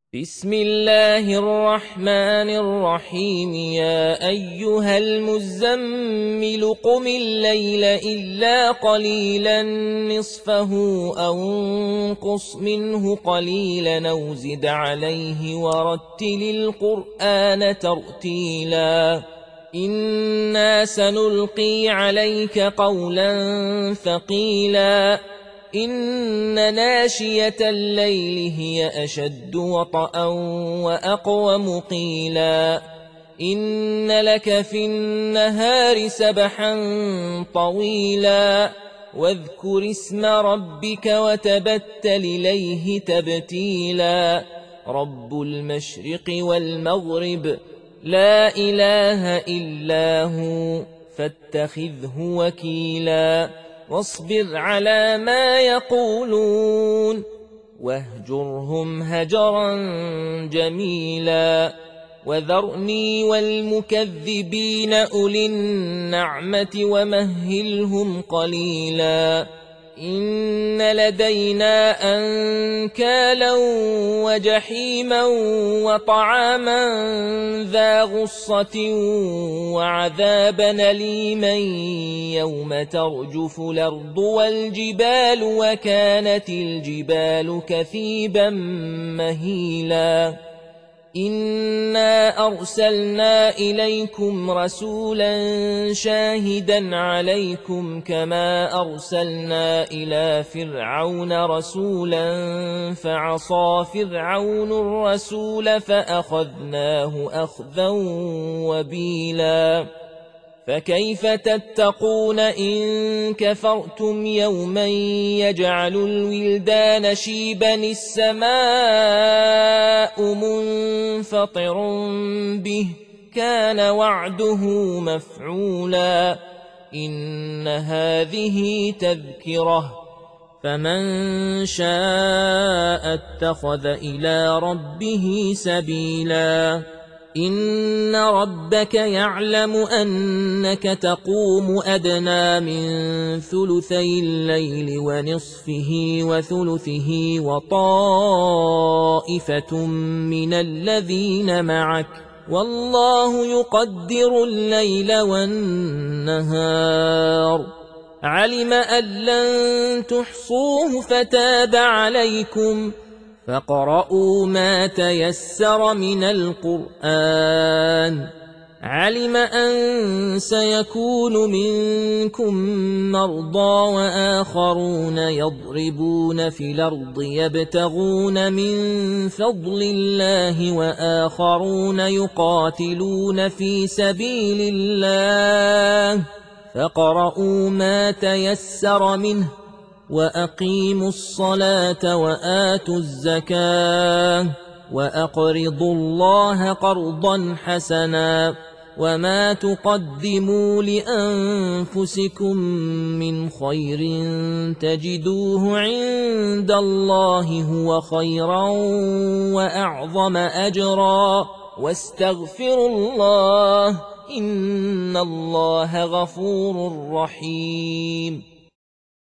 بسم الله الرحمن الرحيم يا أيها المزمل قم الليل إلا قليلا نصفه أو انقص منه قليلا أو زد عليه ورتل القرآن ترتيلا إنا سنلقي عليك قولا ثقيلا إن ناشية الليل هي أشد وطئا وأقوم قيلا إن لك في النهار سبحا طويلا واذكر اسم ربك وتبتل إليه تبتيلا رب المشرق والمغرب لا إله إلا هو فاتخذه وكيلا واصبر على ما يقولون واهجرهم هجرا جميلا وذرني والمكذبين أولي النعمة ومهلهم قليلا إن لدينا أنكالا وجحيما وطعاما ذا غصة وعذابا أليما يوم ترجف الأرض والجبال وكانت الجبال كثيبا مهيلا إنا أرسلنا إليكم رسولا شاهدا عليكم كما أرسلنا إلى فرعون رسولا فعصى فرعون الرسول فأخذناه أخذا وبيلا فكيف تتقون إن كفرتم يوما يجعل الولدان شيبا السماء منفطر به كان وعده مفعولا إن هذه تذكرة فمن شاء اتخذ إلى ربه سبيلا إن ربك يعلم أنك تقوم أدنى من ثلثي الليل ونصفه وثلثه وطائفة من الذين معك والله يقدر الليل والنهار علم أن لن تحصوه فتاب عليكم فاقرؤوا ما تيسر من القرآن علم أن سيكون منكم مرضى وآخرون يضربون في الأرض يبتغون من فضل الله وآخرون يقاتلون في سبيل الله فاقرؤوا ما تيسر منه وأقيموا الصلاة وآتوا الزكاة وأقرضوا الله قرضا حسنا وما تقدموا لأنفسكم من خير تجدوه عند الله هو خيرا وأعظم أجرا واستغفروا الله إن الله غفور رحيم